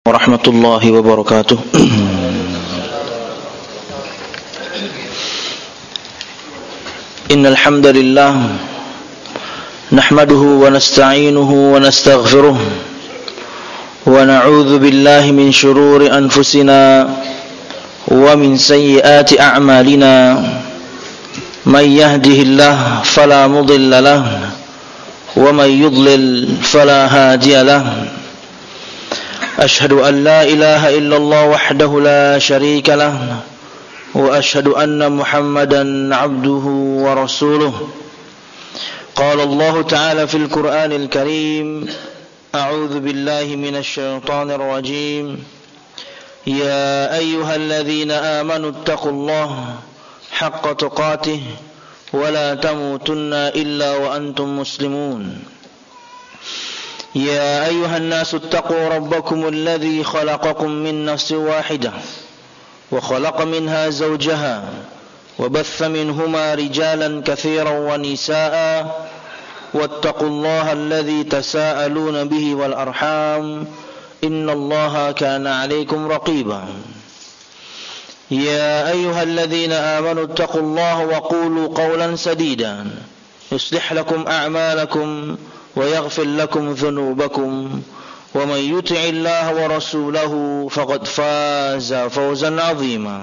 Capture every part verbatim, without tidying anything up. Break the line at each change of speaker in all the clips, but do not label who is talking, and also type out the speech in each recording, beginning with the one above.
warahmatullahi wabarakatuh. Innal hamdalillah nahmaduhu wa nasta'inuhu wa nastaghfiruh wa na'udzu billahi min shururi anfusina wa min sayyiati a'malina. May yahdihillahu fala mudilla lahu wa may yudlil fala hadiya lahu. Ashhadu an la ilaha illallah wahdahu la sharika lah wa ashhadu anna Muhammadan abduhu wa rasuluh. Qala Allah ta'ala fil Qur'anil Karim, a'udzu billahi minasy syaithanir rajim. Ya ayyuhalladzina amanu taqullaha haqqa tuqatih wa la tamutunna illa wa antum muslimun. يا أيها الناس اتقوا ربكم الذي خلقكم من نفس واحدة وخلق منها زوجها وبث منهما رجالا كثيرا ونساء واتقوا الله الذي تساءلون به والأرحام إن الله كان عليكم رقيبا يا أيها الذين آمنوا اتقوا الله وقولوا قولا سديدا يصلح لكم أعمالكم ويغفر لكم ذنوبكم ومن يطع الله ورسوله فقد فاز فوزا عظيما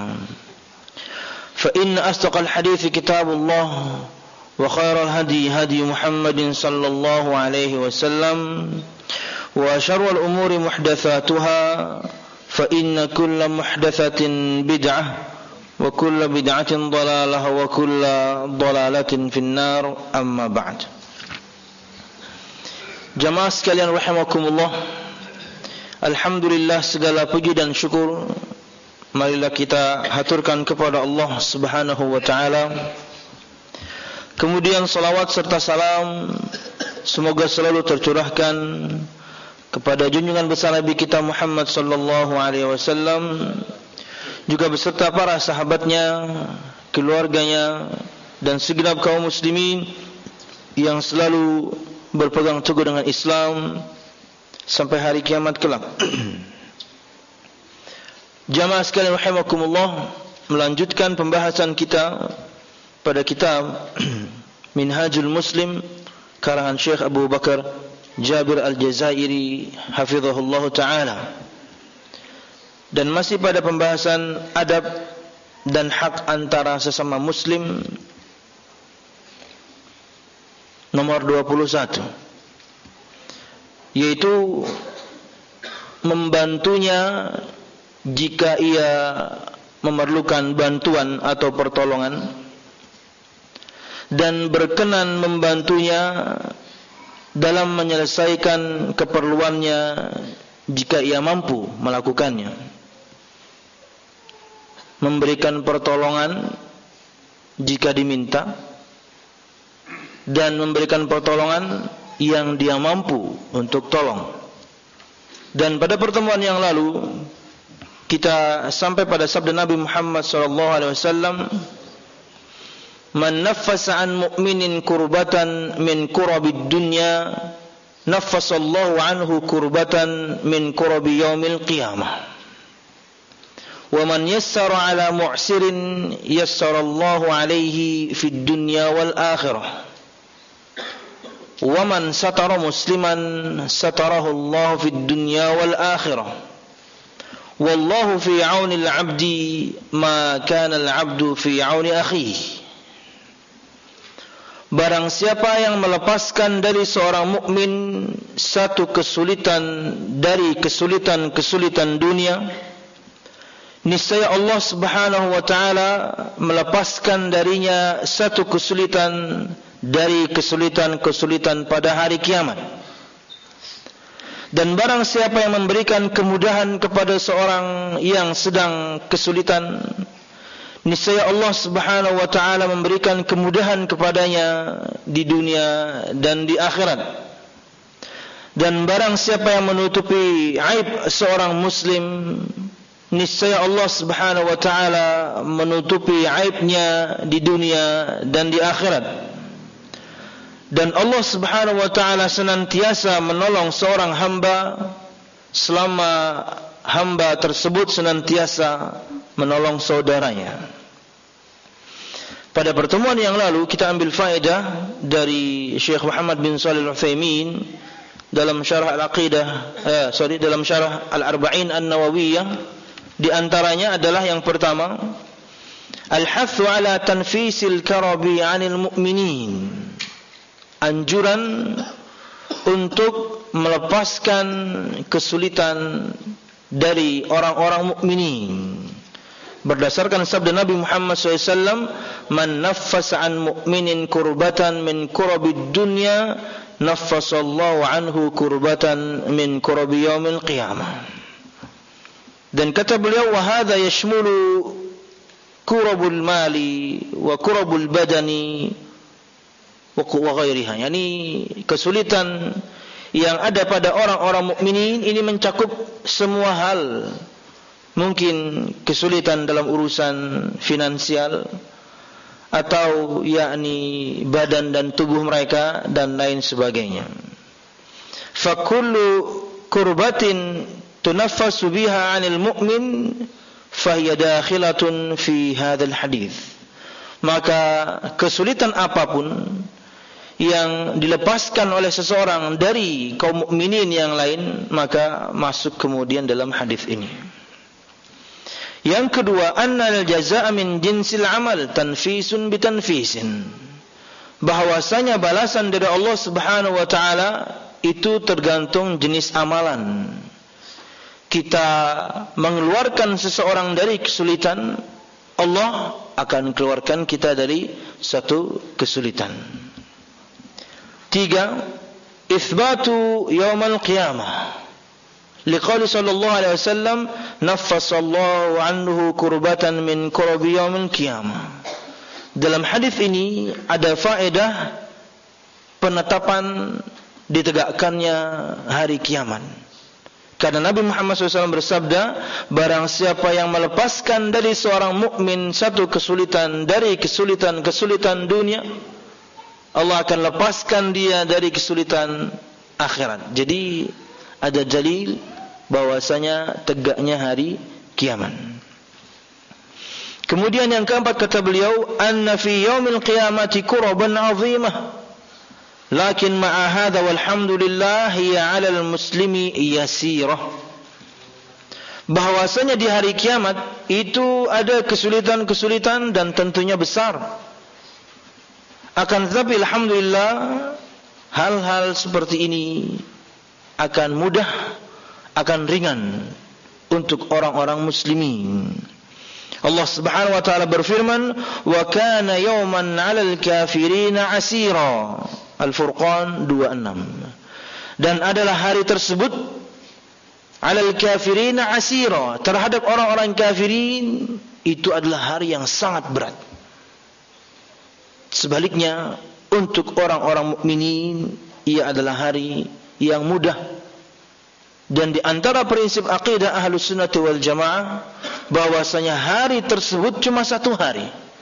فإن أصدق الحديث كتاب الله وخير الهدي هدي محمد صلى الله عليه وسلم وشر الأمور محدثاتها فإن كل محدثة بدعة وكل بدعة ضلالة وكل ضلالة في النار أما بعد. Jamaah sekalian rahimakumullah, alhamdulillah, segala puji dan syukur marilah kita haturkan kepada Allah Subhanahu wa taala. Kemudian salawat serta salam semoga selalu tercurahkan kepada junjungan besar Nabi kita Muhammad sallallahu alaihi wasallam, juga beserta para sahabatnya, keluarganya, dan segenap kaum muslimin yang selalu berpegang teguh dengan Islam sampai hari kiamat kelak. Jamaah sekalian rahimakumullah, melanjutkan pembahasan kita pada kitab Minhajul Muslim karangan Syekh Abu Bakar Jabir Al-Jazairi hafizahullah taala, dan masih pada pembahasan adab dan hak antara sesama muslim nomor dua puluh satu, yaitu membantunya jika ia memerlukan bantuan atau pertolongan, dan berkenan membantunya dalam menyelesaikan keperluannya jika ia mampu melakukannya. Memberikan pertolongan jika diminta, dan memberikan pertolongan yang dia mampu untuk tolong. Dan pada pertemuan yang lalu kita sampai pada sabda Nabi Muhammad sallallahu alaihi wasallam, "Man naffasa an mu'minin kurbatan min kurabid dunya, naffasallahu anhu kurbatan min kurabi yaumil qiyamah. Wa man yassara ala mu'sirin yassarallahu alaihi fid dunya wal akhirah. Wa man satara musliman satarahu Allah fid dunya wal akhirah. Wallahu fi 'auni al-'abdi ma kana al-'abdu fi 'auni akhihi." Barang siapa yang melepaskan dari seorang mukmin satu kesulitan dari kesulitan-kesulitan dunia, niscaya Allah Subhanahu wa taala melepaskan darinya satu kesulitan dari kesulitan-kesulitan pada hari kiamat. Dan barang siapa yang memberikan kemudahan kepada seorang yang sedang kesulitan, niscaya Allah Subhanahu wa taala memberikan kemudahan kepadanya di dunia dan di akhirat. Dan barang siapa yang menutupi aib seorang muslim, niscaya Allah Subhanahu wa taala menutupi aibnya di dunia dan di akhirat. Dan Allah Subhanahu wa taala senantiasa menolong seorang hamba selama hamba tersebut senantiasa menolong saudaranya. Pada pertemuan yang lalu kita ambil faedah dari Syekh Muhammad bin Shalih Al-Utsaimin dalam syarah Al-Aqidah, eh, sorry dalam syarah Al-Arba'in An-Nawawiyah. Di antaranya adalah yang pertama, al-hathu ala tanfisil karabi 'anil mu'minin. Anjuran untuk melepaskan kesulitan dari orang-orang mukminin. Berdasarkan sabda Nabi Muhammad shallallahu alaihi wasallam, "Man naffasa an mu'minin kurbatan min kurabid dunya, naffasallahu anhu kurbatan min kurabi yaumil qiyamah." Dan kata beliau, "Wa hadha yashmulu kurabul mali wa kurabul badani wa ghairiha." Yani kesulitan yang ada pada orang-orang mukminin ini mencakup semua hal. Mungkin kesulitan dalam urusan finansial atau yakni badan dan tubuh mereka dan lain sebagainya. Fa kullu kurbatin tunaffasu biha 'anil mu'min fa hiya dakhilatun fi hadzal hadits. Maka kesulitan apapun yang dilepaskan oleh seseorang dari kaum mukminin yang lain, maka masuk kemudian dalam hadis ini. Yang kedua, annal jazaa'a min jinsil amal tanfisun bitanfisin. Bahwasanya balasan dari Allah Subhanahu wa taala itu tergantung jenis amalan. Kita mengeluarkan seseorang dari kesulitan, Allah akan keluarkan kita dari satu kesulitan. Tiga, itsbatu yaumal qiyamah. Liqauli sallallahu alaihi wasallam, naffasallahu anhu kurbatan min kurabi yaumil qiyamah. Dalam hadis ini ada faedah penetapan ditegakkannya hari kiamat. Karena Nabi Muhammad shallallahu alaihi wasallam bersabda, barang siapa yang melepaskan dari seorang mukmin satu kesulitan dari kesulitan-kesulitan dunia, Allah akan lepaskan dia dari kesulitan akhirat. Jadi ada dalil bahwasanya tegaknya hari kiamat. Kemudian yang keempat kata beliau, anna fi yaumil qiyamati kuraban 'azimah. Lakin ma'a hadza walhamdulillah hiya 'alal muslimi yasirah. Bahwasanya di hari kiamat itu ada kesulitan-kesulitan dan tentunya besar. Akan tetapi alhamdulillah hal-hal seperti ini akan mudah, akan ringan untuk orang-orang muslimin. Allah Subhanahu wa taala berfirman, "Wa kana yawman 'alal kafirina 'asira." Al-Furqan dua puluh enam. Dan adalah hari tersebut 'alal kafirina 'asira, terhadap orang-orang kafirin itu adalah hari yang sangat berat. Sebaliknya untuk orang-orang mukminin ia adalah hari yang mudah. Dan di antara prinsip akidah Ahlus Sunnah wal Jamaah bahwasanya hari tersebut cuma satu hari.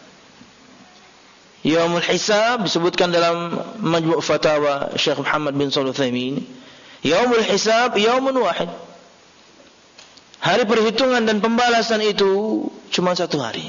Yaumul Hisab disebutkan dalam Majmu' Fatawa Syekh Muhammad bin Shalih Al-Utsaimin, Yaumul Hisab yaumun wahid. Hari perhitungan dan pembalasan itu cuma satu hari.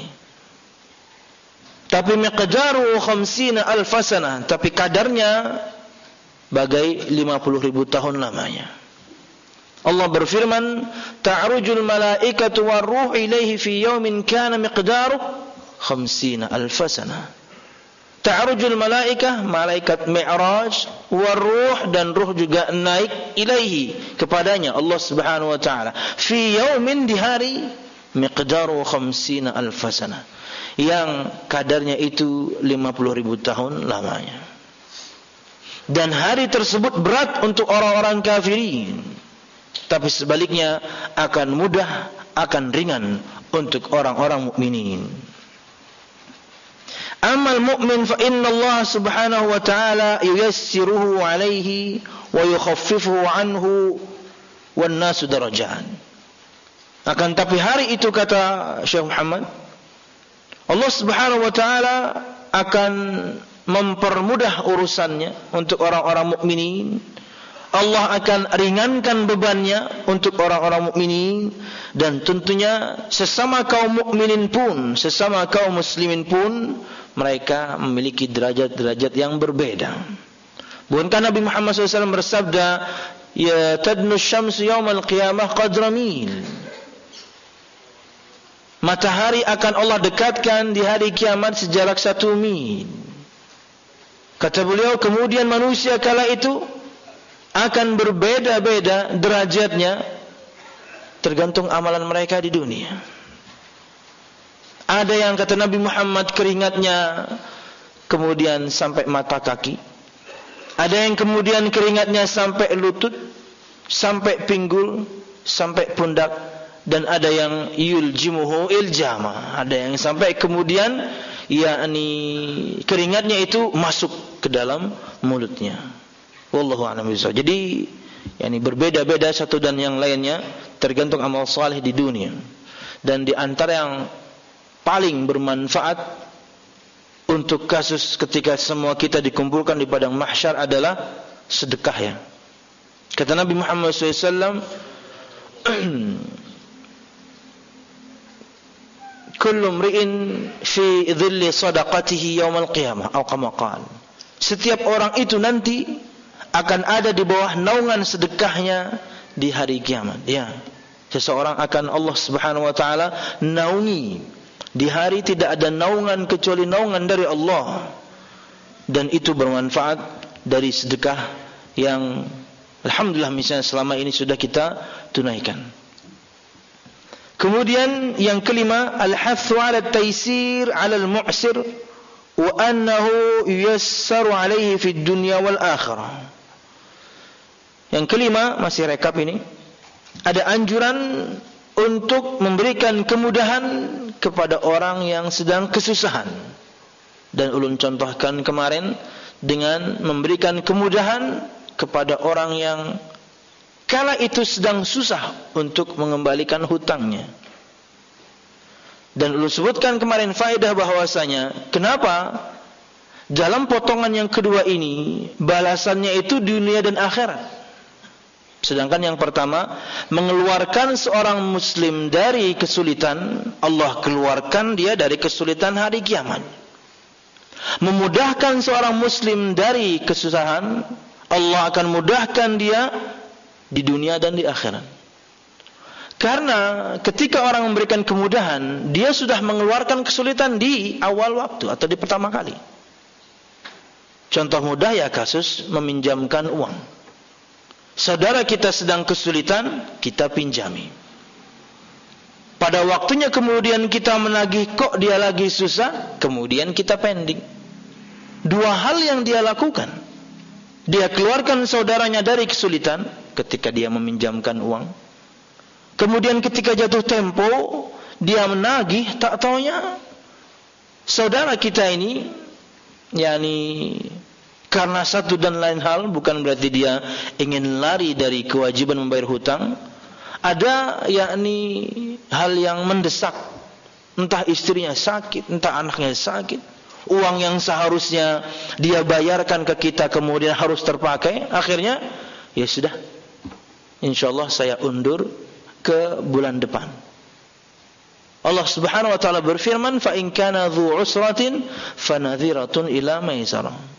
Tapi miqdaru khamsina alf sanah, tapi kadarnya bagai lima puluh ribu tahun lamanya. Allah berfirman, ta'rujul malaikatu war-ruh ilaihi fi yaumin kana miqdaruhu khamsina alf sanah. Ta'rujul malaikah, malaikat Mi'raj, war-ruh dan ruh juga naik ilaihi kepadanya Allah Subhanahu wa taala. Fi yaumin, di hari miqdaruhu khamsina alf sanah, yang kadarnya itu lima puluh ribu tahun lamanya. Dan hari tersebut berat untuk orang-orang kafirin, tapi sebaliknya akan mudah, akan ringan untuk orang-orang mukminin. Amal mu'min fa inna Allah Subhanahu wa ta'ala yuyassiruhu alaihi wa yukhaffifuhu anhu wan nasu darajat. Akan tapi hari itu kata Syekh Muhammad, Allah Subhanahu wa ta'ala akan mempermudah urusannya untuk orang-orang mukminin. Allah akan ringankan bebannya untuk orang-orang mukminin, dan tentunya sesama kaum mukminin pun, sesama kaum muslimin pun mereka memiliki derajat-derajat yang berbeda. Bukankah Nabi Muhammad shallallahu alaihi wasallam bersabda, ya tadnu syamsu yaumal qiyamah qadra mil. Matahari akan Allah dekatkan di hari kiamat sejarak satu mil. Kata beliau, kemudian manusia kala itu akan berbeda-beda derajatnya tergantung amalan mereka di dunia. Ada yang kata Nabi Muhammad keringatnya kemudian sampai mata kaki. Ada yang kemudian keringatnya sampai lutut, sampai pinggul, sampai pundak, dan ada yang yuljimuhu iljama. Ada yang sampai kemudian yakni keringatnya itu masuk ke dalam mulutnya. Wallahu a'lam bishawab. Jadi yakni berbeda-beda satu dan yang lainnya tergantung amal saleh di dunia. Dan di antara yang paling bermanfaat untuk kasus ketika semua kita dikumpulkan di padang mahsyar adalah sedekah ya. Kata Nabi Muhammad shallallahu alaihi wasallam, kullu mri'in fi dhilli sadaqatihi yaumal qiyamah atau kama qala. Setiap orang itu nanti akan ada di bawah naungan sedekahnya di hari kiamat. Ya, seseorang akan Allah Subhanahu wa taala naungi. Di hari tidak ada naungan kecuali naungan dari Allah. Dan itu bermanfaat dari sedekah yang alhamdulillah misalnya selama ini sudah kita tunaikan. Kemudian yang kelima, al-hathu 'ala at-taysir 'ala al-mu'sir wa annahu yuyassaru 'alaihi fid dunya wal akhirah. Yang kelima, masih rekap ini, ada anjuran untuk memberikan kemudahan kepada orang yang sedang kesusahan. Dan ulun contohkan kemarin dengan memberikan kemudahan kepada orang yang kala itu sedang susah untuk mengembalikan hutangnya. Dan ulun sebutkan kemarin faedah bahwasanya kenapa dalam potongan yang kedua ini balasannya itu dunia dan akhirat. Sedangkan yang pertama, mengeluarkan seorang muslim dari kesulitan, Allah keluarkan dia dari kesulitan hari kiamat. Memudahkan seorang muslim dari kesusahan, Allah akan mudahkan dia di dunia dan di akhirat. Karena ketika orang memberikan kemudahan, dia sudah mengeluarkan kesulitan di awal waktu atau di pertama kali. Contoh mudah ya kasus meminjamkan uang. Saudara kita sedang kesulitan, kita pinjami. Pada waktunya kemudian kita menagih, kok dia lagi susah, kemudian kita pending. Dua hal yang dia lakukan. Dia keluarkan saudaranya dari kesulitan ketika dia meminjamkan uang. Kemudian ketika jatuh tempo, dia menagih, tak taunya saudara kita ini yakni karena satu dan lain hal, bukan berarti dia ingin lari dari kewajiban membayar hutang. Ada yakni hal yang mendesak. Entah istrinya sakit, entah anaknya sakit. Uang yang seharusnya dia bayarkan ke kita kemudian harus terpakai. Akhirnya, ya sudah. InsyaAllah saya undur ke bulan depan. Allah Subhanahu wa taala berfirman, "Fa in kana dzu usratin fanadhiratun ila maisarah."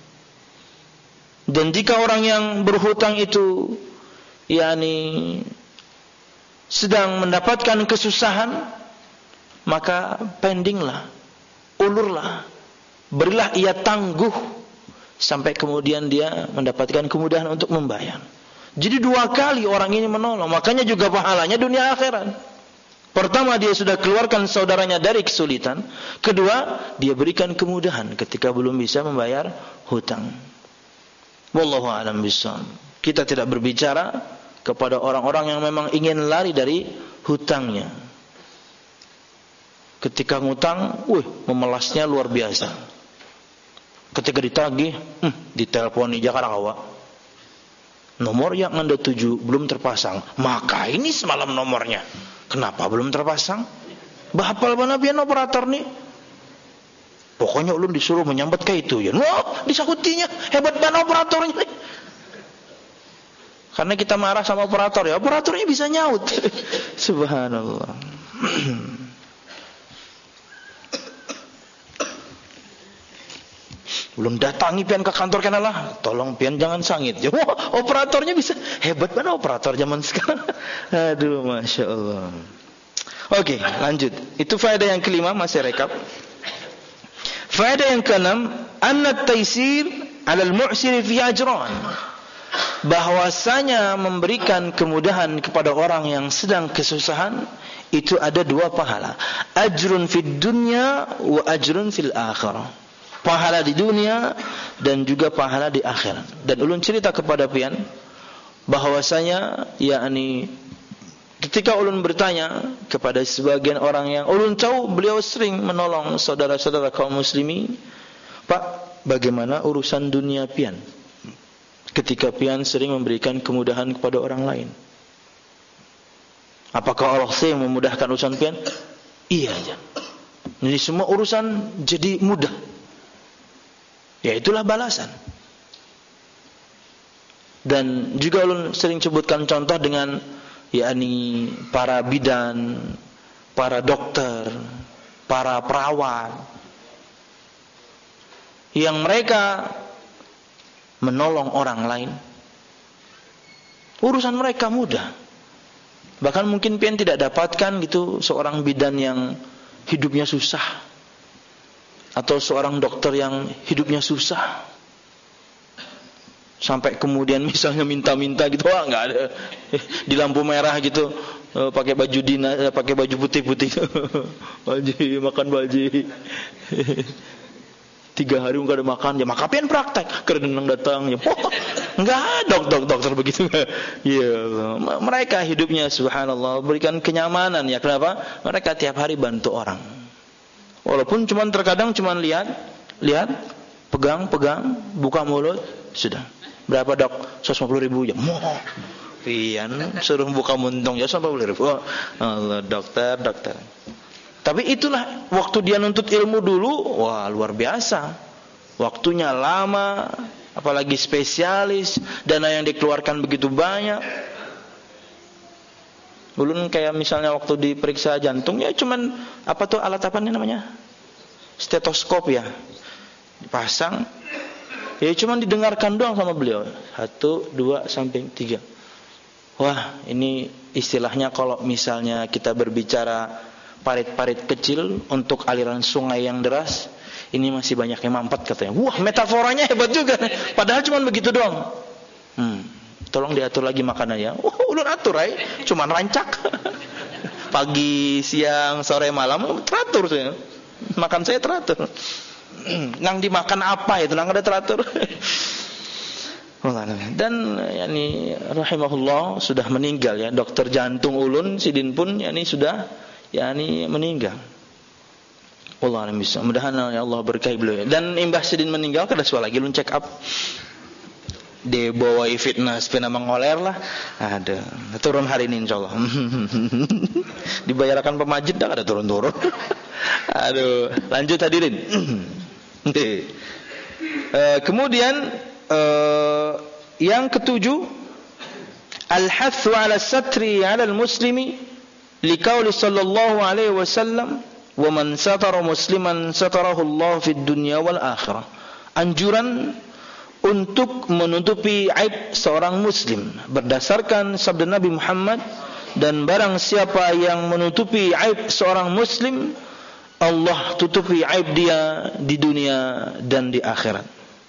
Dan jika orang yang berhutang itu yakni sedang mendapatkan kesusahan, maka pendinglah, ulurlah, berilah ia tangguh sampai kemudian dia mendapatkan kemudahan untuk membayar. Jadi dua kali orang ini menolong, makanya juga pahalanya dunia akhirat. Pertama, dia sudah keluarkan saudaranya dari kesulitan. Kedua, dia berikan kemudahan ketika belum bisa membayar hutang. Wallahu a'lam bishawab. Kita tidak berbicara kepada orang-orang yang memang ingin lari dari hutangnya. Ketika ngutang, wih, memelasnya luar biasa. Ketika ditagih, hmm, diteleponi Jakarta kawa. Nomor yang Anda tuju belum terpasang. Maka ini semalam nomornya. Kenapa belum terpasang? Bahapal mana pian operator nih? Pokoknya ulun disuruh menyambut ke itu ya. Wah, disakutinya hebat banget operatornya nih. Karena kita marah sama operator ya, operatornya bisa nyaut. Subhanallah. Belum datangi pian ke kantor kan lah, tolong pian jangan sangit. Wah, operatornya bisa hebat mana operator zaman sekarang. Aduh, masya Allah. Oke, lanjut. Itu faedah yang kelima, masih rekap. Faedah yang keenam, anna taysir 'ala al-mu'sir fi ajran. Bahwasanya memberikan kemudahan kepada orang yang sedang kesusahan itu ada dua pahala. Ajrun fid dunya wa ajrun fil akhirah. Pahala di dunia dan juga pahala di akhirat. Dan ulun cerita kepada pian bahwasanya yakni ketika ulun bertanya kepada sebagian orang yang ulun tahu beliau sering menolong saudara-saudara kaum muslimin, Pak, bagaimana urusan dunia pian? Ketika pian sering memberikan kemudahan kepada orang lain, apakah Allah yang memudahkan urusan pian? Iya aja. Jadi semua urusan jadi mudah. Ya itulah balasan. Dan juga ulun sering sebutkan contoh dengan yakni para bidan, para dokter, para perawat yang mereka menolong orang lain. Urusan mereka mudah. Bahkan mungkin pian tidak dapatkan gitu seorang bidan yang hidupnya susah, atau seorang dokter yang hidupnya susah, sampai kemudian misalnya minta-minta gitu, wah nggak ada di lampu merah gitu, pakai baju dinas, pakai baju putih-putih, baji makan baji, tiga hari nggak ada makan, ya maka pian praktek, kerenang datang, ya nggak ada dok dokter begitu, ya mereka hidupnya subhanallah berikan kenyamanan ya. Kenapa? Mereka tiap hari bantu orang. Walaupun cuman terkadang cuman lihat, lihat, pegang, pegang, buka mulut, sudah. Berapa dok? seratus lima puluh ribu ya. Moh. Pian suruh buka muntung ya seratus lima puluh ribu. Oh, Allah, dokter, dokter. Tapi itulah waktu dia nuntut ilmu dulu, wah luar biasa. Waktunya lama, apalagi spesialis, dana yang dikeluarkan begitu banyak. Ulun kayak misalnya waktu diperiksa jantung ya cuman apa tuh alat apa nih namanya? Stetoskop ya. Dipasang. Ya cuman didengarkan doang sama beliau. Satu, dua, samping, tiga. Wah, ini istilahnya kalau misalnya kita berbicara parit-parit kecil untuk aliran sungai yang deras, ini masih banyak yang mampet katanya. Wah, metaforanya hebat juga. Padahal cuman begitu doang. Hmm. Tolong diatur lagi makanannya. Wah, oh, ulun atur ay, cuman rancak. Pagi, siang, sore, malam teratur saya. Makan saya teratur. Nang dimakan apa itu nang ada teratur. Dan yakni rahimahullah sudah meninggal ya. Dokter jantung ulun sidin pun yakni sudah yakni meninggal. Allah alam bisa. Mudahan ya Allah berkahi beliau. Dan imbah sidin meninggal kada suah lagi ulun check up. Dia bawa fitness pena mengoler lah. Ada turun hari ini insyaallah. Dibayarkan pemajid dah ada turun-turun. Aduh, lanjut hadirin. uh, kemudian uh, yang ketujuh, al-hathu 'ala satri 'ala al-muslimi liqauli sallallahu alaihi wasallam wa man satara musliman satarahu Allah fid dunya wal akhirah. Anjuran untuk menutupi aib seorang muslim berdasarkan sabda Nabi Muhammad, dan barang siapa yang menutupi aib seorang muslim, Allah tutupi aib dia di dunia dan di akhirat.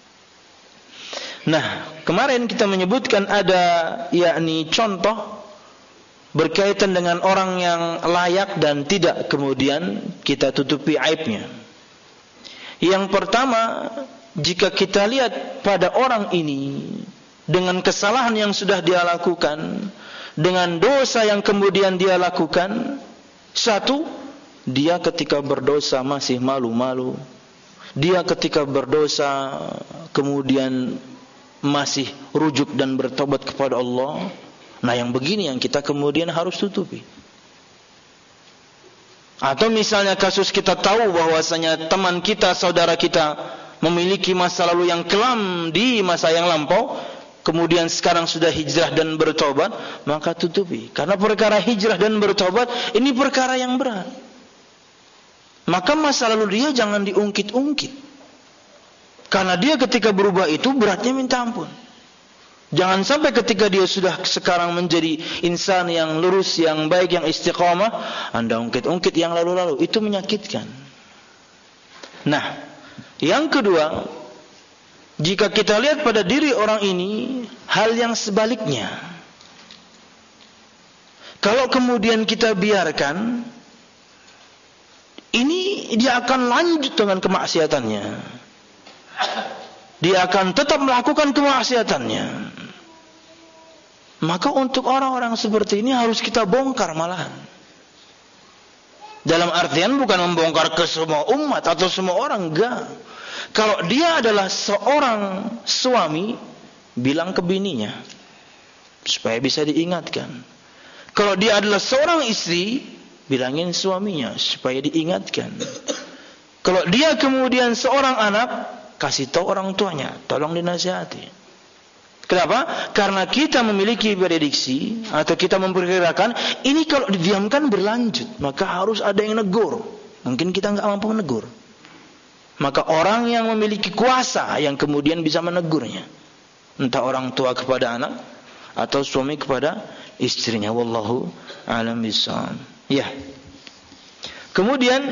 Nah, kemarin kita menyebutkan ada yakni contoh berkaitan dengan orang yang layak dan tidak kemudian kita tutupi aibnya. Yang pertama, jika kita lihat pada orang ini dengan kesalahan yang sudah dia lakukan, dengan dosa yang kemudian dia lakukan, satu, dia ketika berdosa masih malu-malu. Dia ketika berdosa kemudian masih rujuk dan bertobat kepada Allah. Nah, yang begini yang kita kemudian harus tutupi. Atau misalnya kasus kita tahu bahwasanya teman kita, saudara kita memiliki masa lalu yang kelam di masa yang lampau, kemudian sekarang sudah hijrah dan bertobat, maka tutupi. Karena perkara hijrah dan bertobat ini perkara yang berat. Maka masa lalu dia jangan diungkit-ungkit. Karena dia ketika berubah itu beratnya minta ampun. Jangan sampai ketika dia sudah sekarang menjadi insan yang lurus, yang baik, yang istiqamah, Anda ungkit-ungkit yang lalu-lalu. Itu menyakitkan. Nah, yang kedua, jika kita lihat pada diri orang ini, hal yang sebaliknya. Kalau kemudian kita biarkan, ini dia akan lanjut dengan kemaksiatannya. Dia akan tetap melakukan kemaksiatannya. Maka untuk orang-orang seperti ini harus kita bongkar malahan. Dalam artian bukan membongkar ke semua umat atau semua orang, enggak. Kalau dia adalah seorang suami, bilang ke bininya supaya bisa diingatkan. Kalau dia adalah seorang istri, bilangin suaminya supaya diingatkan. Kalau dia kemudian seorang anak, kasih tahu orang tuanya, tolong dinasihati. Kenapa? Karena kita memiliki prediksi atau kita memperkirakan ini kalau didiamkan berlanjut, maka harus ada yang negur. Mungkin kita enggak mampu menegur. Maka orang yang memiliki kuasa yang kemudian bisa menegurnya. Entah orang tua kepada anak atau suami kepada istrinya. Wallahu a'lam bishawab. Ya. Kemudian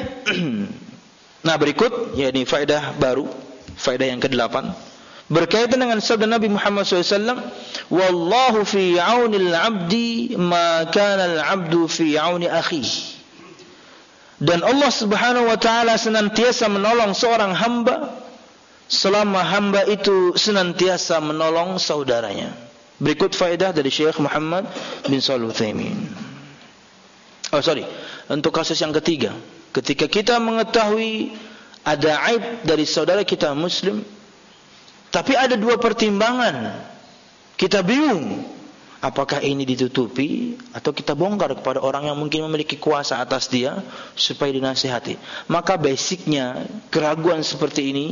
nah berikut yakni faedah baru, faedah yang kedelapan berkaitan dengan sabda Nabi Muhammad shallallahu alaihi wasallam, "Wallahu fi 'aunil 'abdi ma kana al-'abdu fi 'auni akhihi." Dan Allah Subhanahu wa taala senantiasa menolong seorang hamba selama hamba itu senantiasa menolong saudaranya. Berikut faedah dari Syekh Muhammad bin Shalih Al-Utsaimin. Oh sorry, untuk kasus yang ketiga, ketika kita mengetahui ada aib dari saudara kita muslim, tapi ada dua pertimbangan, kita bingung, apakah ini ditutupi atau kita bongkar kepada orang yang mungkin memiliki kuasa atas dia supaya dinasihati. Maka basicnya keraguan seperti ini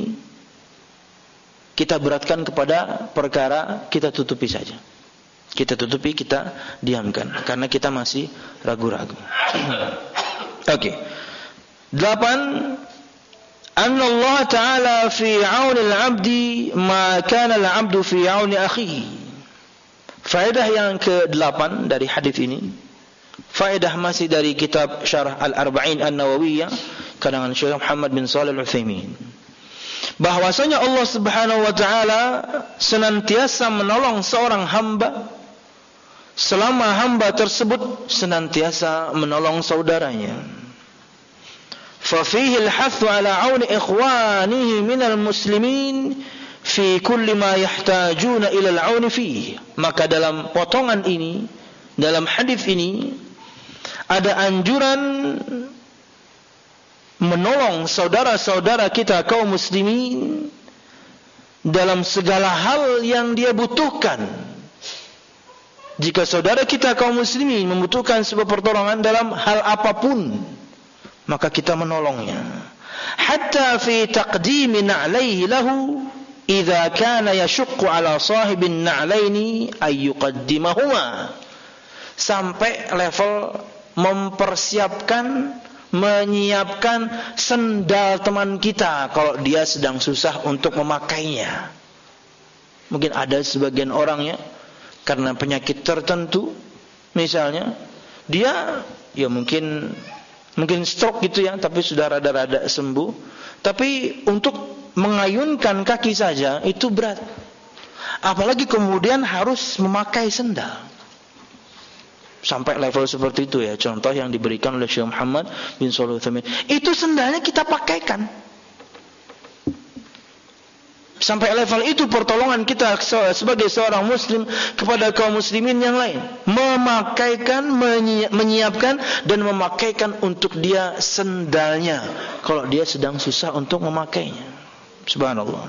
kita beratkan kepada perkara kita tutupi saja. Kita tutupi, kita diamkan karena kita masih ragu-ragu. Oke. Okay. Delapan, anna Allah Ta'ala fi 'auni al-'abdi ma kana al-'abdu fi 'auni akhihi. Faedah yang ke-delapan dari hadis ini, faedah masih dari kitab Syarah Al-Arba'in An-Nawawiyah karangan Syekh Muhammad bin Shalih Al-Utsaimin. Bahwasanya Allah Subhanahu wa taala senantiasa menolong seorang hamba selama hamba tersebut senantiasa menolong saudaranya. Fa fihi al-hathu ala 'auni ikhwanihi minal muslimin fi kulli ma yahtajuna ila al-'auni fihi. Maka dalam potongan ini, dalam hadis ini ada anjuran menolong saudara-saudara kita kaum muslimin dalam segala hal yang dia butuhkan. Jika saudara kita kaum muslimin membutuhkan sebuah pertolongan dalam hal apapun, maka kita menolongnya. Hatta fi taqdimi na'laihi lahu idza kana yashuqqu ala sahibin na'laini ay yuqaddimahuma. Sampai level mempersiapkan, menyiapkan sendal teman kita kalau dia sedang susah untuk memakainya. Mungkin ada sebagian orangnya karena penyakit tertentu, misalnya dia ya mungkin mungkin stroke gitu ya, tapi sudah rada-rada sembuh. Tapi untuk mengayunkan kaki saja itu berat. Apalagi kemudian harus memakai sendal. Sampai level seperti itu ya. Contoh yang diberikan oleh Syekh Muhammad bin Shalih Al-Utsaimin. Itu sendalnya kita pakaikan. Sampai level itu pertolongan kita sebagai seorang muslim kepada kaum muslimin yang lain. Memakaikan, menyiapkan dan memakaikan untuk dia sendalnya kalau dia sedang susah untuk memakainya. Subhanallah.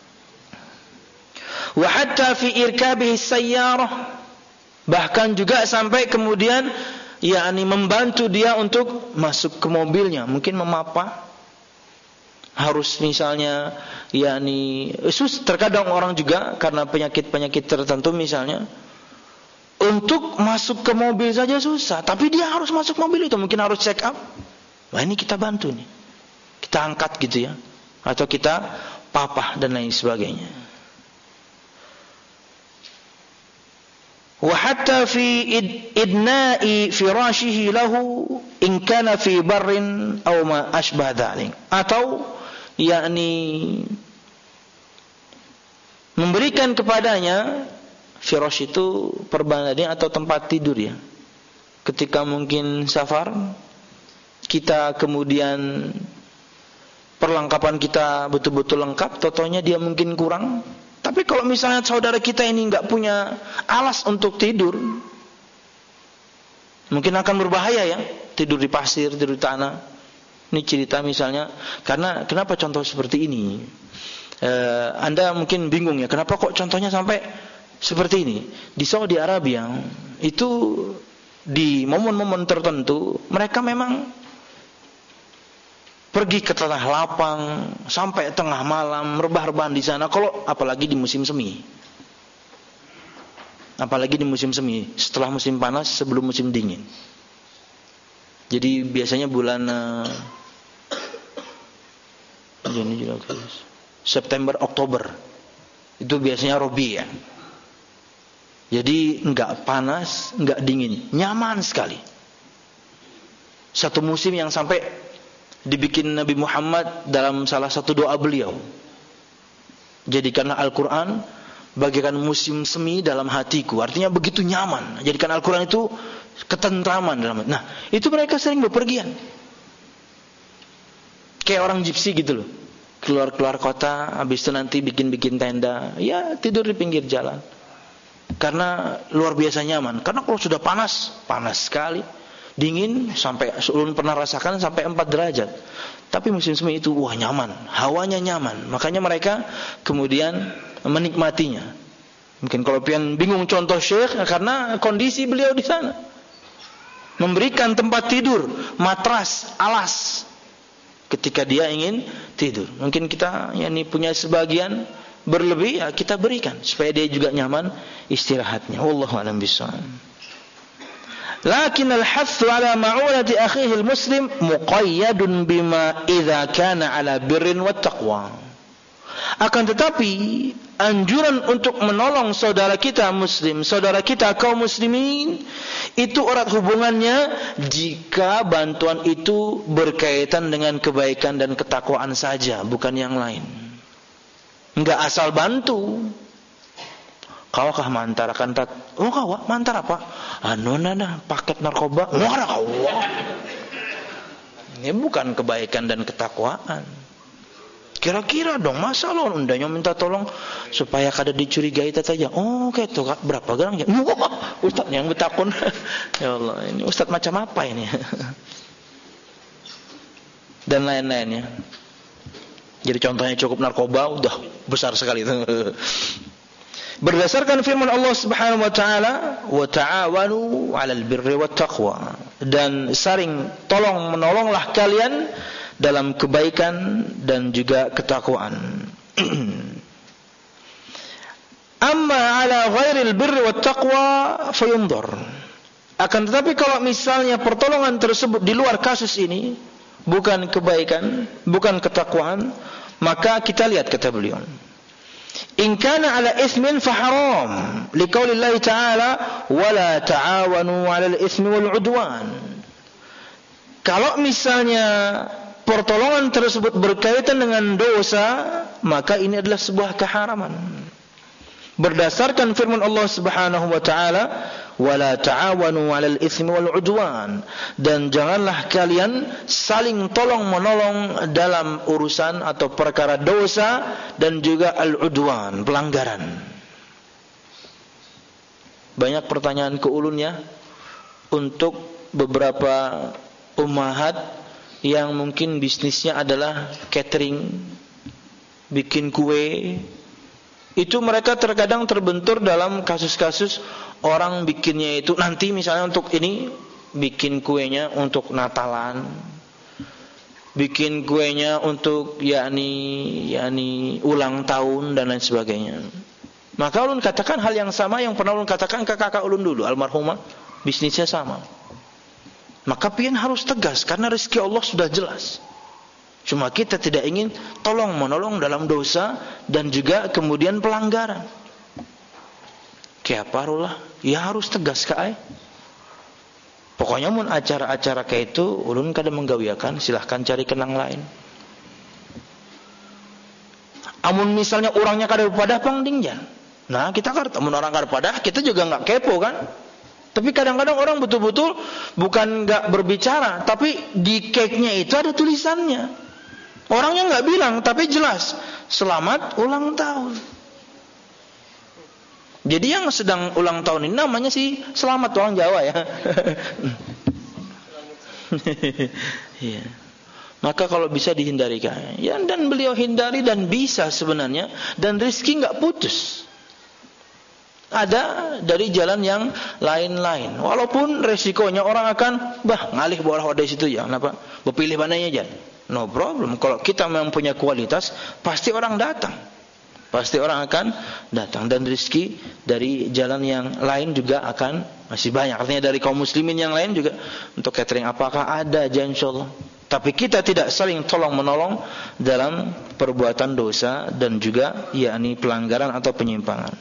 Wa hatta fi irkabihi sayyarah. Bahkan juga sampai kemudian yakni membantu dia untuk masuk ke mobilnya, mungkin memapa harus misalnya yakni sus terkadang orang juga karena penyakit-penyakit tertentu misalnya untuk masuk ke mobil saja susah, tapi dia harus masuk mobil itu, mungkin harus check up. Wah, ini kita bantu nih. Kita angkat gitu ya. Atau kita papah dan lain sebagainya. Wa hatta fi idna'i firashihi lahu in kana fi barrin aw ma ashbah dzalik. Atau yakni memberikan kepadanya firash itu perbandaannya atau tempat tidur ya. Ketika mungkin safar, kita kemudian perlengkapan kita betul-betul lengkap, totonya dia mungkin kurang. Tapi kalau misalnya saudara kita ini enggak punya alas untuk tidur, mungkin akan berbahaya ya, tidur di pasir, tidur di tanah. Ini cerita misalnya, karena kenapa contoh seperti ini? E, anda mungkin bingung ya, kenapa kok contohnya sampai seperti ini. Di Saudi Arabia itu di momen-momen tertentu mereka memang pergi ke tanah lapang sampai tengah malam rebah-rebahan di sana, kalau apalagi di musim semi. Apalagi di musim semi, setelah musim panas sebelum musim dingin. Jadi biasanya bulan uh, Juni, Juli, Agustus, September, Oktober. Itu biasanya Rabi' ya. Jadi enggak panas, enggak dingin, nyaman sekali. Satu musim yang sampai dibikin Nabi Muhammad dalam salah satu doa beliau. Jadikanlah Al-Quran bagaikan musim semi dalam hatiku. Artinya begitu nyaman. Jadikan Al-Quran itu ketentraman dalam hati. Nah, itu mereka sering bepergian. Kayak orang gypsy gitu loh. Keluar-keluar kota, habis itu nanti bikin-bikin tenda. Ya, tidur di pinggir jalan. Karena luar biasa nyaman. Karena kalau sudah panas, panas sekali. Dingin sampai ulun pernah rasakan sampai empat derajat. Tapi musim semi itu wah nyaman, hawanya nyaman. Makanya mereka kemudian menikmatinya. Mungkin kalau pian bingung contoh Syekh karena kondisi beliau di sana. Memberikan tempat tidur, matras, alas ketika dia ingin tidur. Mungkin kita yakni punya sebagian berlebih, ya kita berikan supaya dia juga nyaman istirahatnya. Wallahu a'lam bishawab. Lakin al-hathu ala ma'unati akhihi al-muslim muqayyadun bima idza kana ala birrin wat taqwa. Akan tetapi anjuran untuk menolong saudara kita muslim, saudara kita kaum muslimin, itu erat hubungannya jika bantuan itu berkaitan dengan kebaikan dan ketakwaan saja, bukan yang lain. Enggak asal bantu. Kau kah mantar akan tak? Oh kau mantar apa? Anu nana paket narkoba. Muara kau. Ini bukan kebaikan dan ketakwaan. Kira-kira dong, masa lo undanya minta tolong supaya kada dicurigai saja. Oh kayak tuh berapa gram ya? Ustaz yang betakun. Ya Allah, ini ustaz macam apa ini? Dan lain-lainnya. Jadi contohnya cukup narkoba udah besar sekali itu. Berdasarkan firman Allah Subhanahu wa taala, "Wa ta'awanu 'alal birri wat taqwa." Dan saling tolong menolonglah kalian dalam kebaikan dan juga ketakwaan. Amma 'ala ghairil birri wat taqwa fayunzur. Akan tetapi kalau misalnya pertolongan tersebut di luar kasus ini, bukan kebaikan, bukan ketakwaan, maka kita lihat kata beliau. In kana ala ithmin fa haram. Liqaulillahi ta'ala, "Wa la ta'awanu 'alal itsmi wal 'udwan." Kalau misalnya pertolongan tersebut berkaitan dengan dosa, maka ini adalah sebuah keharaman. Berdasarkan firman Allah Subhanahu wa taala, wala ta'awanu 'alal itsmi wal 'udwan, dan janganlah kalian saling tolong menolong dalam urusan atau perkara dosa dan juga al-'udwan, pelanggaran. Banyak pertanyaan ke ulun ya untuk beberapa ummahat yang mungkin bisnisnya adalah catering, bikin kue. Itu mereka terkadang terbentur dalam kasus-kasus orang bikinnya itu nanti misalnya untuk ini bikin kuenya untuk Natalan, bikin kuenya untuk yakni yakni ulang tahun dan lain sebagainya. Maka ulun katakan hal yang sama yang pernah ulun katakan ke kakak ulun dulu, almarhumah, bisnisnya sama. Maka pian harus tegas karena rezeki Allah sudah jelas. Cuma kita tidak ingin tolong menolong dalam dosa dan juga kemudian pelanggaran. Kayak parulah, ya harus tegas kai. Pokoknya mun acara-acara kayak itu ulun kada menggawiakan, silahkan cari kenang lain. Amun misalnya orangnya kada pada pangdingnya. Nah, kita kada amun orang kada pada, kita juga enggak kepo kan? Tapi kadang-kadang orang betul-betul bukan enggak berbicara, tapi di cake-nya itu ada tulisannya. Orangnya enggak bilang, tapi jelas, selamat ulang tahun. Jadi yang sedang ulang tahun ini namanya sih selamat orang Jawa ya. Ya. Maka kalau bisa dihindari kan. Ya, dan beliau hindari dan bisa sebenarnya, dan rezeki enggak putus. Ada dari jalan yang lain-lain. Walaupun resikonya orang akan bah ngalih bola dari situ ya. Kenapa? Berpilih mananya aja. No problem. Kalau kita memang punya kualitas, pasti orang datang. Pasti orang akan datang, dan rezeki dari jalan yang lain juga akan masih banyak. Artinya dari kaum muslimin yang lain juga untuk catering apakah ada aja insyaallah. Tapi kita tidak saling tolong menolong dalam perbuatan dosa dan juga yakni pelanggaran atau penyimpangan.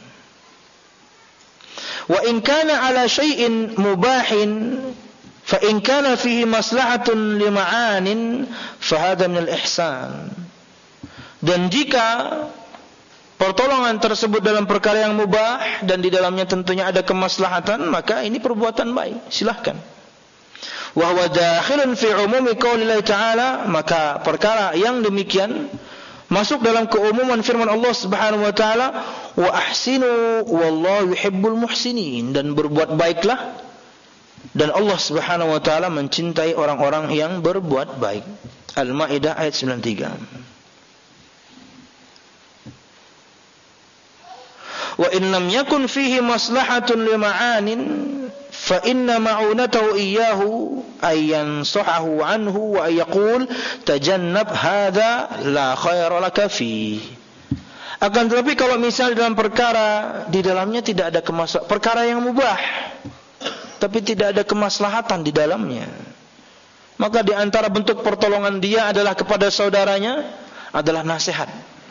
Wa in kana ala syai'in mubahin fa in kana fihi maslahatun lima'anin fa hadha min al-ihsan. Dan jika pertolongan tersebut dalam perkara yang mubah dan di dalamnya tentunya ada kemaslahatan, maka ini perbuatan baik, silahkan. Wa huwa dakhilun fi umumi qaulillahi ta'ala, maka perkara yang demikian masuk dalam keumuman firman Allah Subhanahu wa taala, wa ahsinu wallahu yuhibbul muhsinin, dan berbuat baiklah dan Allah Subhanahu wa taala mencintai orang-orang yang berbuat baik. Al-Maidah ayat sembilan puluh tiga. Wa in lam yakun fihi maslahatun lima'anin fa inna ma'unatahu iyyahu ay yansahahu anhu wa yaqul tajannab hadha la khaira laka fi. Akan tetapi kalau misal dalam perkara di dalamnya tidak ada kemaslahatan, perkara yang mubah tapi tidak ada kemaslahatan di dalamnya, maka di antara bentuk pertolongan dia adalah kepada saudaranya adalah nasihat.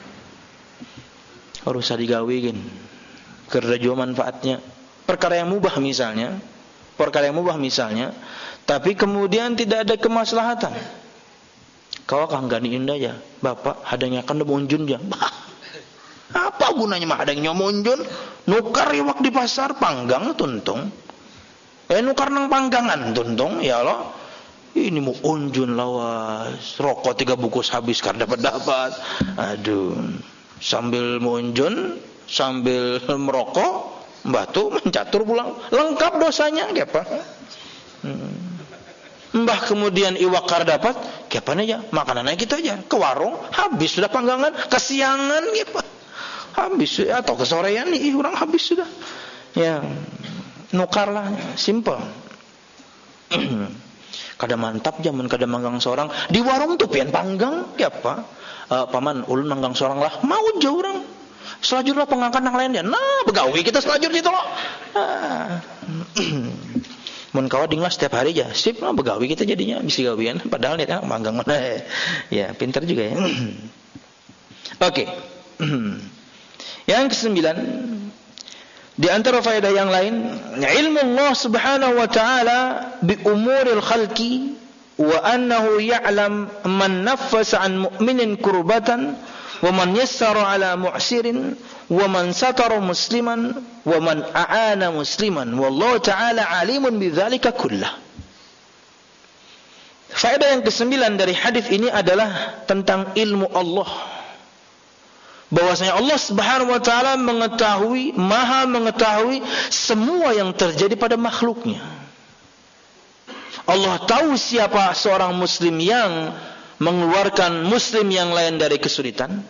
Harus digawiin kerja jua manfaatnya. Perkara yang mubah misalnya, perkara yang mubah misalnya, tapi kemudian tidak ada kemaslahatan. Kau akan gani indah ya, bapak hadangnya kan munjun ya. Apa gunanya mah hadangnya munjun? Nukar iwak di pasar panggang tuntung. Eh nukar nang panggangan tuntung ya Allah. Ini mau unjun lawas, rokok tiga bungkus habis karena dapat dapat. Aduh, sambil munjun sambil merokok, batu mencatur pulang, lengkap dosanya, apa? Hmm. Mbah kemudian iwak kar dapat, kapan aja makanannya kita aja ke warung, habis sudah panggangan, kesiangan, apa? Habis atau kesorean nih, orang habis sudah, ya nukarlah, simple. Kada mantap zaman kada manggang seorang di warung tuh pian panggang, apa? Uh, paman ulun manggang seorang lah, mau jauh orang. Selajurlah pengangkat yang lainnya. Nah, begawi kita selajur situ loh. Ah. Mun kawading lah setiap hari aja. Sip lah begawi kita jadinya bisa gawian. Padahal niatnya manggang mana. Ya, pintar juga ya. Oke. Okay. Yang kesembilan, di antara faedah yang lain, ilmu Allah Subhanahu wa taala bi umuril khalqi wa annahu ya'lam man naffasa an mu'minin kurbatan wa man yassara ala mu'sirin wa man satara musliman wa man a'ana musliman wallahu ta'ala alimun bidzalika kullah. Faedah yang kesembilan dari hadis ini adalah tentang ilmu Allah, bahwasanya Allah Subhanahu wa taala mengetahui, maha mengetahui semua yang terjadi pada makhluknya. Allah tahu siapa seorang muslim yang mengeluarkan muslim yang lain dari kesulitan,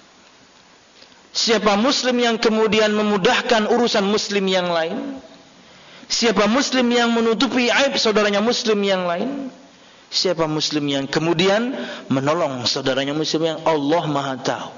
siapa muslim yang kemudian memudahkan urusan muslim yang lain, siapa muslim yang menutupi aib saudaranya muslim yang lain, Siapa muslim yang kemudian menolong saudaranya muslim yang Allah Maha tahu.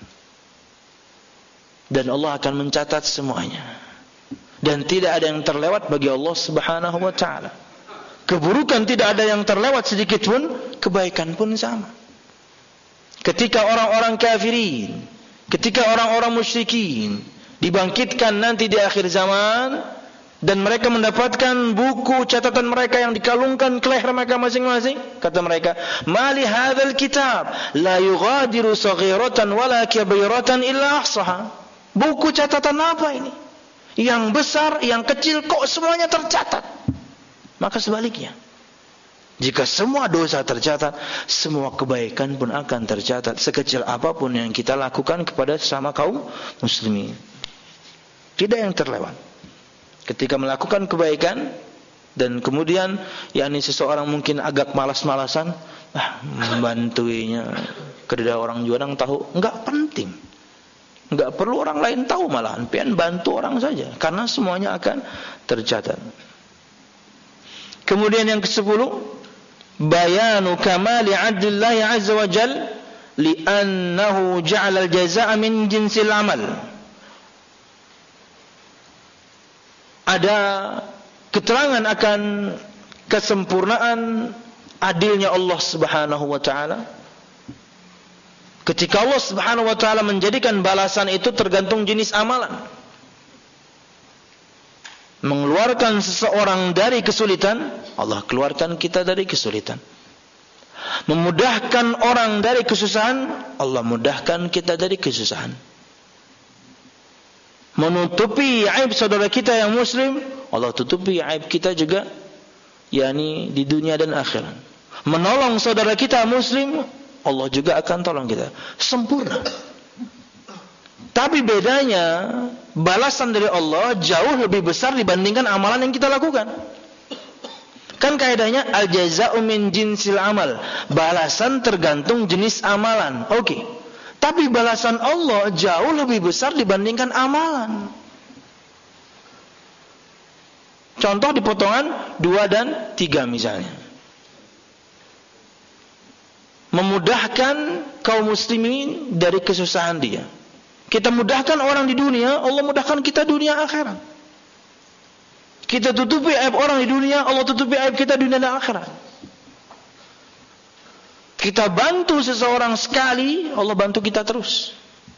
Dan Allah akan mencatat semuanya. Dan tidak ada yang terlewat bagi Allah Subhanahu wa taala. Keburukan tidak ada yang terlewat sedikit pun, kebaikan pun sama. Ketika orang-orang kafirin, ketika orang-orang musyrikin dibangkitkan nanti di akhir zaman, dan mereka mendapatkan buku catatan mereka yang dikalungkan ke leher mereka masing-masing, kata mereka, "Mali hadzal kitab la yughadiru saghiratan wala kabiratan illa ahsaha." Buku catatan apa ini? Yang besar, yang kecil kok semuanya tercatat? Maka sebaliknya, jika semua dosa tercatat, semua kebaikan pun akan tercatat, sekecil apapun yang kita lakukan kepada sesama kaum muslimin. Tidak yang terlewat. Ketika melakukan kebaikan dan kemudian yakni seseorang mungkin agak malas-malasan, ah, membantuinya kedua orang jualan tahu, enggak penting. Enggak perlu orang lain tahu, malahan pian bantu orang saja karena semuanya akan tercatat. Kemudian yang kesepuluh, bayanu kamali 'adlillahi 'azza wa jalla li'annahu ja'ala al-jazaa'a min jinsil 'amal. Ada keterangan akan kesempurnaan adilnya Allah Subhanahu wa taala. Ketika Allah Subhanahu wa taala menjadikan balasan itu tergantung jenis amalan. Mengeluarkan seseorang dari kesulitan, Allah keluarkan kita dari kesulitan. Memudahkan orang dari kesusahan, Allah mudahkan kita dari kesusahan. Menutupi aib saudara kita yang muslim, Allah tutupi aib kita juga, yakni di dunia dan akhirat. Menolong saudara kita muslim, Allah juga akan tolong kita. Sempurna. Tapi bedanya, balasan dari Allah jauh lebih besar dibandingkan amalan yang kita lakukan. Kan kaidahnya al-jaza'u min jinsil amal. Balasan tergantung jenis amalan. Oke. Okay. Tapi balasan Allah jauh lebih besar dibandingkan amalan. Contoh di potongan dua dan tiga misalnya. Memudahkan kaum muslimin dari kesusahan dia. Kita mudahkan orang di dunia, Allah mudahkan kita dunia akhirat. Kita tutupi aib orang di dunia, Allah tutupi aib kita dunia dan akhirat. Kita bantu seseorang sekali, Allah bantu kita terus.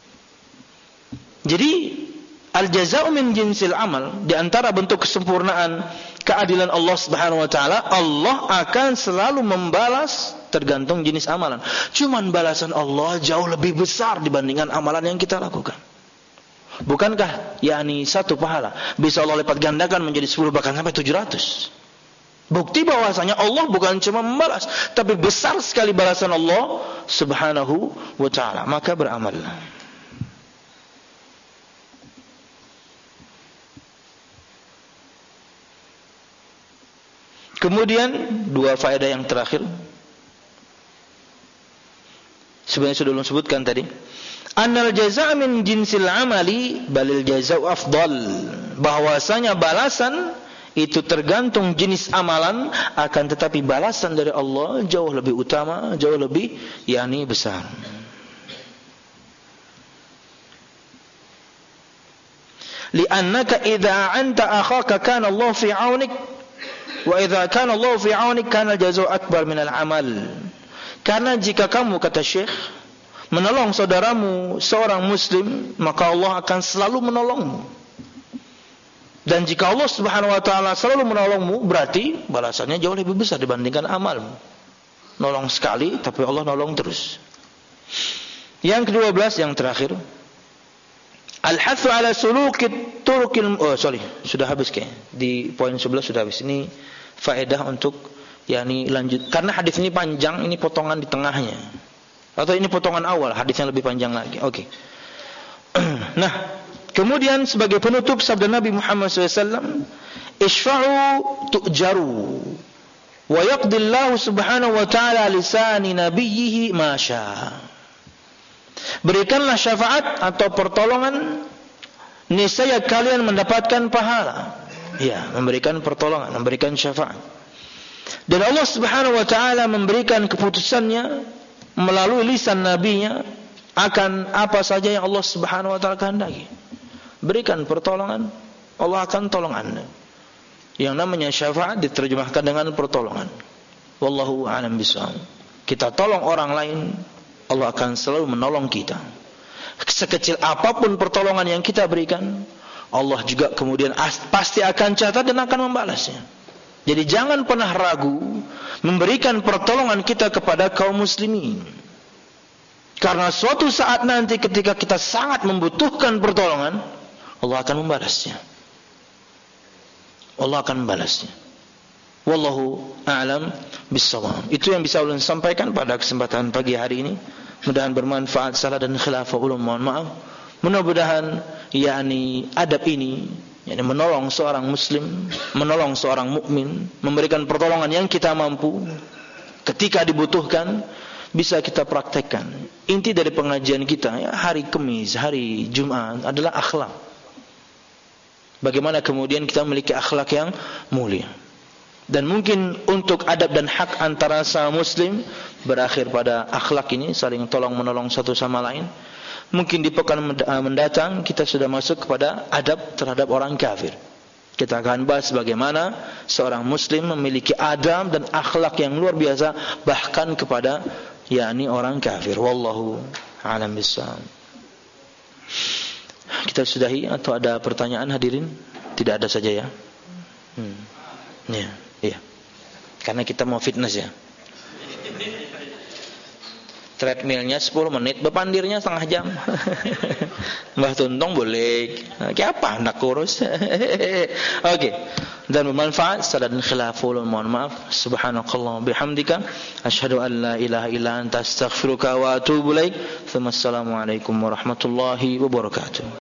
Jadi al-jaza'u min jinsil amal, di antara bentuk kesempurnaan keadilan Allah Subhanahu wa taala, Allah akan selalu membalas tergantung jenis amalan. Cuman balasan Allah jauh lebih besar dibandingkan amalan yang kita lakukan. Bukankah yakni satu pahala bisa Allah lipat gandakan menjadi sepuluh bahkan sampai tujuh ratus? Bukti bahwasanya Allah bukan cuma membalas, tapi besar sekali balasan Allah Subhanahu wa taala. Maka beramallah. Kemudian dua faedah yang terakhir. Sebenarnya sudah belum sebutkan tadi. Annal jazaa' min jinsil amali balil jazaa'u afdal. Bahwasanya balasan itu tergantung jenis amalan, akan tetapi balasan dari Allah jauh lebih utama, jauh lebih yakni besar. Li'annaka idza anta akhaka kana Allah fi 'aunik wa idza kana Allah fi 'aunik kana al-jazaa'u akbar min al-'amal. Karena jika kamu, kata Syekh, menolong saudaramu seorang muslim, maka Allah akan selalu menolongmu. Dan jika Allah Subhanahu wa taala selalu menolongmu, berarti balasannya jauh lebih besar dibandingkan amalmu. Nolong sekali, tapi Allah nolong terus. Yang kedua belas, yang terakhir, al-hathu ala suluki turukil, oh sorry, sudah habis kayaknya. Di poin sebelas sudah habis. Ini faedah untuk yakni lanjut. Karena hadis ini panjang, ini potongan di tengahnya. Atau ini potongan awal, hadisnya lebih panjang lagi. Oke. Okay. Nah, kemudian sebagai penutup sabda Nabi Muhammad shallallahu alaihi wasallam, "Ishfa'u tu'jaru wa yaqdillahu subhanahu wa ta'ala lisani nabiyhi ma syaa." Berikanlah syafaat atau pertolongan, niscaya kalian mendapatkan pahala. Ya, memberikan pertolongan, memberikan syafaat. Dan Allah Subhanahu wa taala memberikan keputusannya melalui lisan nabinya akan apa saja yang Allah Subhanahu wa taala kehendaki. Berikan pertolongan, Allah akan tolong Anda. Yang namanya syafaat diterjemahkan dengan pertolongan. Wallahu a'lam bishawab. Kita tolong orang lain, Allah akan selalu menolong kita. Sekecil apapun pertolongan yang kita berikan, Allah juga kemudian pasti akan catat dan akan membalasnya. Jadi jangan pernah ragu memberikan pertolongan kita kepada kaum muslimin. Karena suatu saat nanti ketika kita sangat membutuhkan pertolongan, Allah akan membalasnya. Allah akan membalasnya. Wallahu a'lam bissawab. Itu yang bisa ulun sampaikan pada kesempatan pagi hari ini. Mudah-mudahan bermanfaat. Salah dan khilaf ulun mohon maaf. Mudah-mudahan yakni adab ini, yakni menolong seorang muslim, menolong seorang mukmin, memberikan pertolongan yang kita mampu ketika dibutuhkan, bisa kita praktekkan. Inti dari pengajian kita ya, hari Kamis, hari Jumat adalah akhlak. Bagaimana kemudian kita memiliki akhlak yang mulia. Dan mungkin untuk adab dan hak antara sama muslim berakhir pada akhlak ini, saling tolong menolong satu sama lain. Mungkin di pekan mendatang kita sudah masuk kepada adab terhadap orang kafir. Kita akan bahas bagaimana seorang muslim memiliki adab dan akhlak yang luar biasa bahkan kepada yakni orang kafir. Wallahu a'lam bishawab. Kita sudahi atau ada pertanyaan hadirin? Tidak ada saja ya. Hmm. Ya, iya. Karena kita mau fitness ya. Treadmillnya sepuluh menit, bepandirnya setengah jam. Mbah Tuntong boleh. Kayak apa nak kurus? Oke. Okay. Dan bermanfaat. Salah dan khilaful, mohon maaf. Subhanakallah bihamdika asyhadu an la ilaha illa anta astaghfiruka wa atubu ilaik. Assalamualaikum warahmatullahi wabarakatuh.